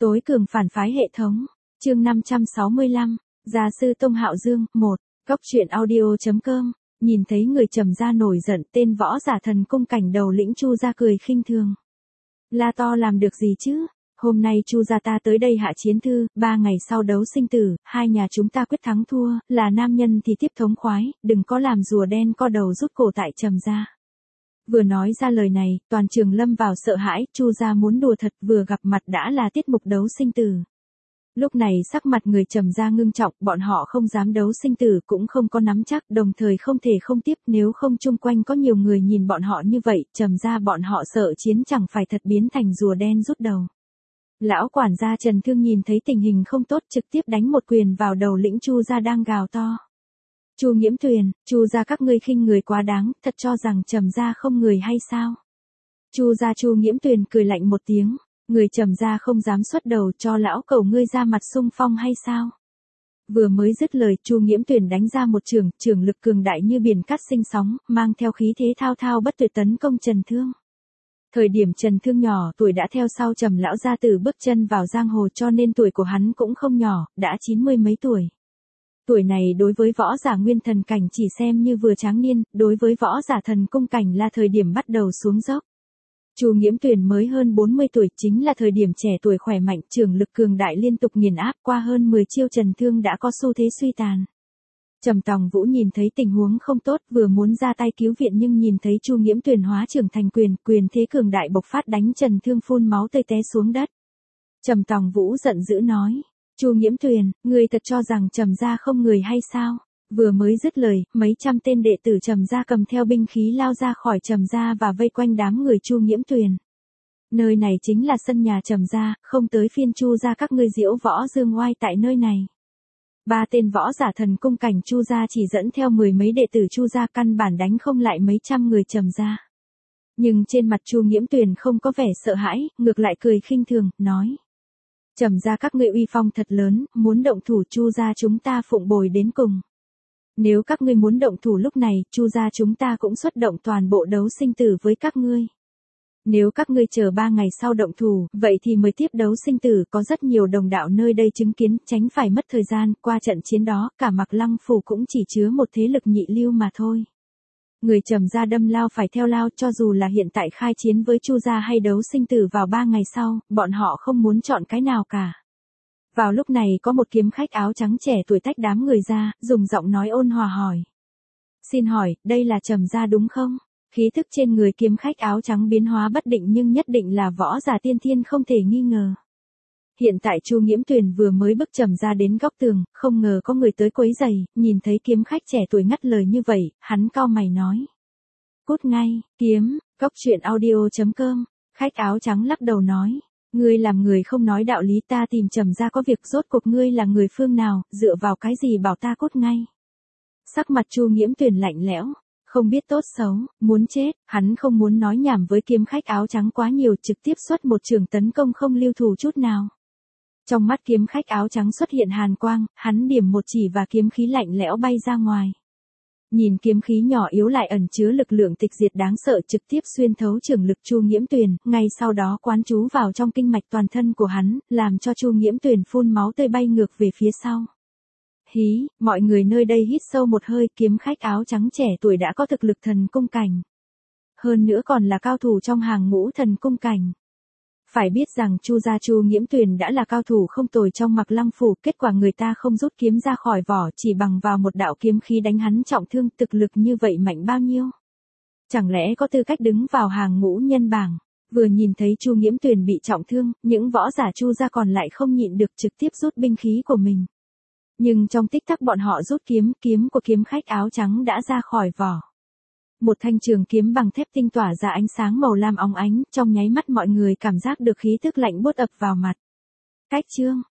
Tối cường phản phái hệ thống. Chương 565. Gia sư Tông Hạo Dương 1. Cóc truyện audio.com. Nhìn thấy người Trầm gia nổi giận, tên võ giả Thần Cung Cảnh đầu lĩnh Chu gia cười khinh thường. La to làm được gì chứ? Hôm nay Chu gia ta tới đây hạ chiến thư, 3 ngày sau đấu sinh tử, hai nhà chúng ta quyết thắng thua, là nam nhân thì tiếp thống khoái, đừng có làm rùa đen co đầu rút cổ tại Trầm gia. Vừa nói ra lời này, toàn trường lâm vào sợ hãi, Chu gia muốn đùa thật, vừa gặp mặt đã là tiết mục đấu sinh tử. Lúc này sắc mặt người Trầm gia ngưng trọng, bọn họ không dám đấu sinh tử cũng không có nắm chắc, đồng thời không thể không tiếp, nếu không chung quanh có nhiều người nhìn bọn họ như vậy, Trầm gia bọn họ sợ chiến chẳng phải thật biến thành rùa đen rút đầu. Lão quản gia Trần Thương nhìn thấy tình hình không tốt, trực tiếp đánh một quyền vào đầu lĩnh Chu gia đang gào to. Chu Nghiễm Tuyền, Chu gia các ngươi khinh người quá đáng, thật cho rằng Trầm gia không người hay sao? Chu gia Chu Nghiễm Tuyền cười lạnh một tiếng, người Trầm gia không dám xuất đầu, cho lão cẩu ngươi ra mặt xung phong hay sao? Vừa mới dứt lời, Chu Nghiễm Tuyền đánh ra một trường lực cường đại như biển cát sinh sóng, mang theo khí thế thao thao bất tuyệt tấn công Trần Thương. Thời điểm Trần Thương nhỏ tuổi đã theo sau Trầm lão gia tử bước chân vào giang hồ, cho nên tuổi của hắn cũng không nhỏ, đã 90 mấy tuổi. Tuổi này đối với võ giả nguyên thần cảnh chỉ xem như vừa tráng niên, đối với võ giả thần cung cảnh là thời điểm bắt đầu xuống dốc. Chu Nghiễm Tuyền mới hơn 40 tuổi, chính là thời điểm trẻ tuổi khỏe mạnh, trường lực cường đại liên tục nghiền áp, qua hơn 10 chiêu Trần Thương đã có xu thế suy tàn. Trầm Tòng Vũ nhìn thấy tình huống không tốt, vừa muốn ra tay cứu viện nhưng nhìn thấy Chu Nghiễm Tuyền hóa trưởng thành quyền thế cường đại bộc phát đánh Trần Thương phun máu tươi té xuống đất. Trầm Tòng Vũ giận dữ nói: Chu Nghiễm Tuyền, ngươi thật cho rằng Trầm gia không người hay sao? Vừa mới dứt lời, mấy trăm tên đệ tử Trầm gia cầm theo binh khí lao ra khỏi Trầm gia và vây quanh đám người Chu Nghiễm Tuyền. Nơi này chính là sân nhà Trầm gia, không tới phiên Chu gia các ngươi diễu võ dương oai tại nơi này. Ba tên võ giả thần cung cảnh Chu gia chỉ dẫn theo 10 mấy đệ tử Chu gia, căn bản đánh không lại mấy trăm người Trầm gia. Nhưng trên mặt Chu Nghiễm Tuyền không có vẻ sợ hãi, ngược lại cười khinh thường, nói: Trầm gia các ngươi uy phong thật lớn, muốn động thủ Chu gia chúng ta phụng bồi đến cùng. Nếu các ngươi muốn động thủ lúc này, Chu gia chúng ta cũng xuất động toàn bộ đấu sinh tử với các ngươi. Nếu các ngươi chờ 3 ngày sau động thủ, vậy thì mới tiếp đấu sinh tử, có rất nhiều đồng đạo nơi đây chứng kiến, tránh phải mất thời gian, qua trận chiến đó, cả Mạc Lăng phủ cũng chỉ chứa một thế lực nhị lưu mà thôi. Người Trầm gia đâm lao phải theo lao, cho dù là hiện tại khai chiến với Chu gia hay đấu sinh tử vào 3 ngày sau, bọn họ không muốn chọn cái nào cả. Vào lúc này có một kiếm khách áo trắng trẻ tuổi tách đám người ra, dùng giọng nói ôn hòa hỏi: Xin hỏi, đây là Trầm gia đúng không? Khí thức trên người kiếm khách áo trắng biến hóa bất định nhưng nhất định là võ giả tiên thiên không thể nghi ngờ. Hiện tại Chu Nghiễm Tuyền vừa mới bước Trầm gia đến góc tường, không ngờ có người tới quấy rầy, nhìn thấy kiếm khách trẻ tuổi ngắt lời như vậy, hắn cau mày nói: Cút ngay, kiếm. Cóc truyện audio.com. Khách áo trắng lắc đầu nói: Ngươi làm người không nói đạo lý, ta tìm Trầm gia có việc, rốt cuộc ngươi là người phương nào, dựa vào cái gì bảo ta cút ngay? Sắc mặt Chu Nghiễm Tuyền lạnh lẽo, không biết tốt xấu, muốn chết, hắn không muốn nói nhảm với kiếm khách áo trắng quá nhiều, trực tiếp xuất một trường tấn công không lưu thủ chút nào. Trong mắt kiếm khách áo trắng xuất hiện hàn quang, hắn điểm một chỉ và kiếm khí lạnh lẽo bay ra ngoài. Nhìn kiếm khí nhỏ yếu lại ẩn chứa lực lượng tịch diệt đáng sợ, trực tiếp xuyên thấu trường lực Chu Nghiễm Tuyền, ngay sau đó quán trú vào trong kinh mạch toàn thân của hắn, làm cho Chu Nghiễm Tuyền phun máu tươi bay ngược về phía sau. Hí, mọi người nơi đây hít sâu một hơi, kiếm khách áo trắng trẻ tuổi đã có thực lực thần cung cảnh. Hơn nữa còn là cao thủ trong hàng ngũ thần cung cảnh. Phải biết rằng Chu gia Chu Nghiễm Tuyền đã là cao thủ không tồi trong Mạc Lăng phủ, kết quả người ta không rút kiếm ra khỏi vỏ, chỉ bằng vào một đạo kiếm khí đánh hắn trọng thương, thực lực như vậy mạnh bao nhiêu? Chẳng lẽ có tư cách đứng vào hàng ngũ nhân bảng? Vừa nhìn thấy Chu Nghiễm Tuyền bị trọng thương, những võ giả Chu gia còn lại không nhịn được trực tiếp rút binh khí của mình. Nhưng trong tích tắc bọn họ rút kiếm của kiếm khách áo trắng đã ra khỏi vỏ. Một thanh trường kiếm bằng thép tinh tỏa ra ánh sáng màu lam óng ánh, trong nháy mắt mọi người cảm giác được khí tức lạnh buốt ập vào mặt. Cách chương,